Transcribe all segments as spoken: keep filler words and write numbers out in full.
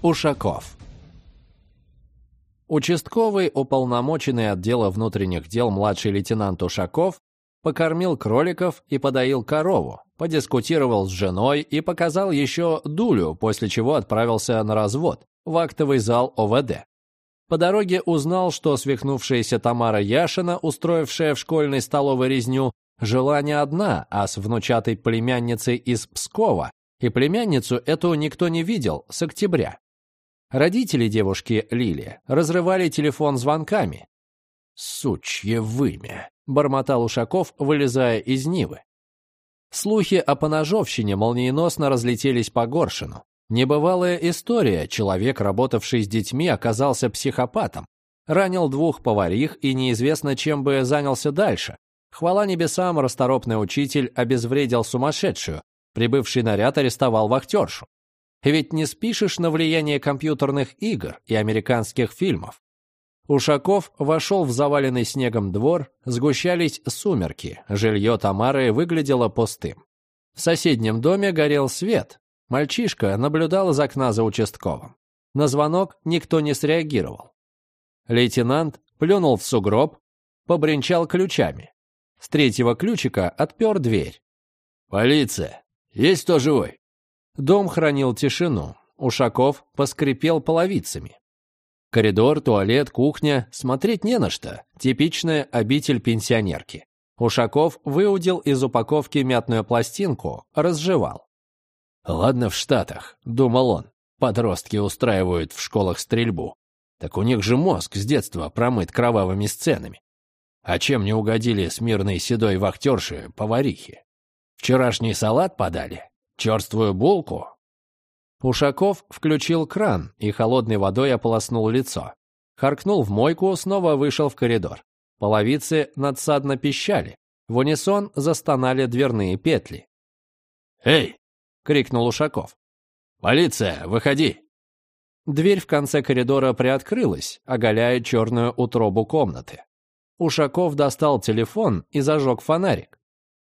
Ушаков. Участковый, уполномоченный отдела внутренних дел младший лейтенант Ушаков покормил кроликов и подоил корову, подискутировал с женой и показал еще дулю, после чего отправился на развод в актовый зал О В Д. По дороге узнал, что свихнувшаяся Тамара Яшина, устроившая в школьной столовой резню, жила не одна, а с внучатой племянницей из Пскова, и племянницу эту никто не видел с октября. Родители девушки Лили разрывали телефон звонками. «Сучье вымя», — бормотал Ушаков, вылезая из Нивы. Слухи о поножовщине молниеносно разлетелись по Горшину. Небывалая история: человек, работавший с детьми, оказался психопатом, ранил двух поварих и неизвестно, чем бы занялся дальше. Хвала небесам, расторопный учитель обезвредил сумасшедшую, прибывший наряд арестовал вахтершу. Ведь не спишешь на влияние компьютерных игр и американских фильмов. Ушаков вошел в заваленный снегом двор, сгущались сумерки, жилье Тамары выглядело пустым. В соседнем доме горел свет. Мальчишка наблюдал из окна за участковым. На звонок никто не среагировал. Лейтенант плюнул в сугроб, побренчал ключами. С третьего ключика отпер дверь. «Полиция! Есть кто живой?» Дом хранил тишину. Ушаков поскрипел половицами. Коридор, туалет, кухня. Смотреть не на что. Типичная обитель пенсионерки. Ушаков выудил из упаковки мятную пластинку, разжевал. «Ладно, в Штатах», — думал он, — «подростки устраивают в школах стрельбу. Так у них же мозг с детства промыт кровавыми сценами. А чем не угодили смирной седой вахтерши поварихи? Вчерашний салат подали? Черствую булку?» Ушаков включил кран и холодной водой ополоснул лицо. Харкнул в мойку, снова вышел в коридор. Половицы надсадно пищали. В унисон застонали дверные петли. «Эй!» — крикнул Ушаков. «Полиция, выходи!» Дверь в конце коридора приоткрылась, оголяя черную утробу комнаты. Ушаков достал телефон и зажег фонарик.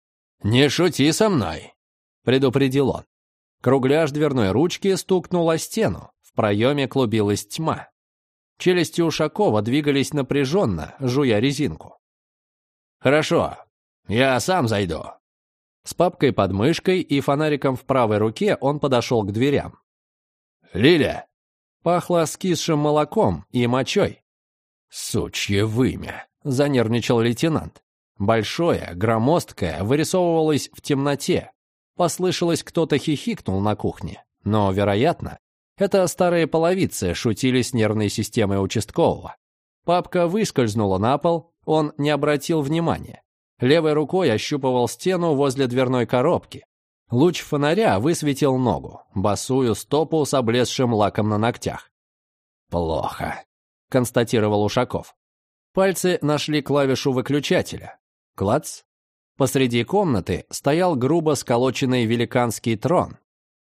«Не шути со мной!» — предупредил он. Кругляш дверной ручки стукнул о стену. В проеме клубилась тьма. Челюсти Ушакова двигались напряженно, жуя резинку. «Хорошо, я сам зайду». С папкой под мышкой и фонариком в правой руке он подошел к дверям. «Лиля!» Пахло скисшим молоком и мочой. «Сучье вымя!» — занервничал лейтенант. Большое, громоздкое, вырисовывалось в темноте. Послышалось, кто-то хихикнул на кухне. Но, вероятно, это старые половицы шутили с нервной системой участкового. Папка выскользнула на пол, он не обратил внимания. Левой рукой ощупывал стену возле дверной коробки. Луч фонаря высветил ногу, босую стопу с облезшим лаком на ногтях. «Плохо», — констатировал Ушаков. Пальцы нашли клавишу выключателя. Клац. Посреди комнаты стоял грубо сколоченный великанский трон.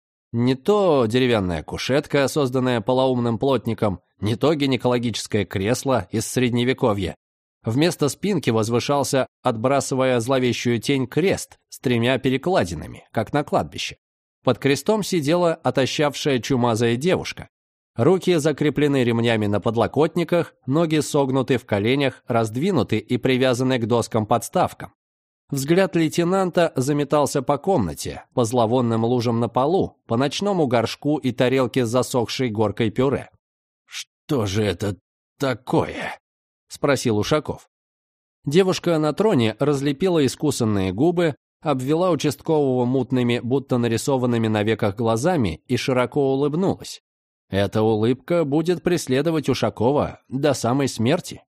Не то деревянная кушетка, созданная полоумным плотником, не то гинекологическое кресло из Средневековья. Вместо спинки возвышался, отбрасывая зловещую тень, крест с тремя перекладинами, как на кладбище. Под крестом сидела отощавшая чумазая девушка. Руки закреплены ремнями на подлокотниках, ноги согнуты в коленях, раздвинуты и привязаны к доскам-подставкам. Взгляд лейтенанта заметался по комнате, по зловонным лужам на полу, по ночному горшку и тарелке с засохшей горкой пюре. «Что же это такое?» — спросил Ушаков. Девушка на троне разлепила искусанные губы, обвела участкового мутными, будто нарисованными на веках глазами и широко улыбнулась. Эта улыбка будет преследовать Ушакова до самой смерти.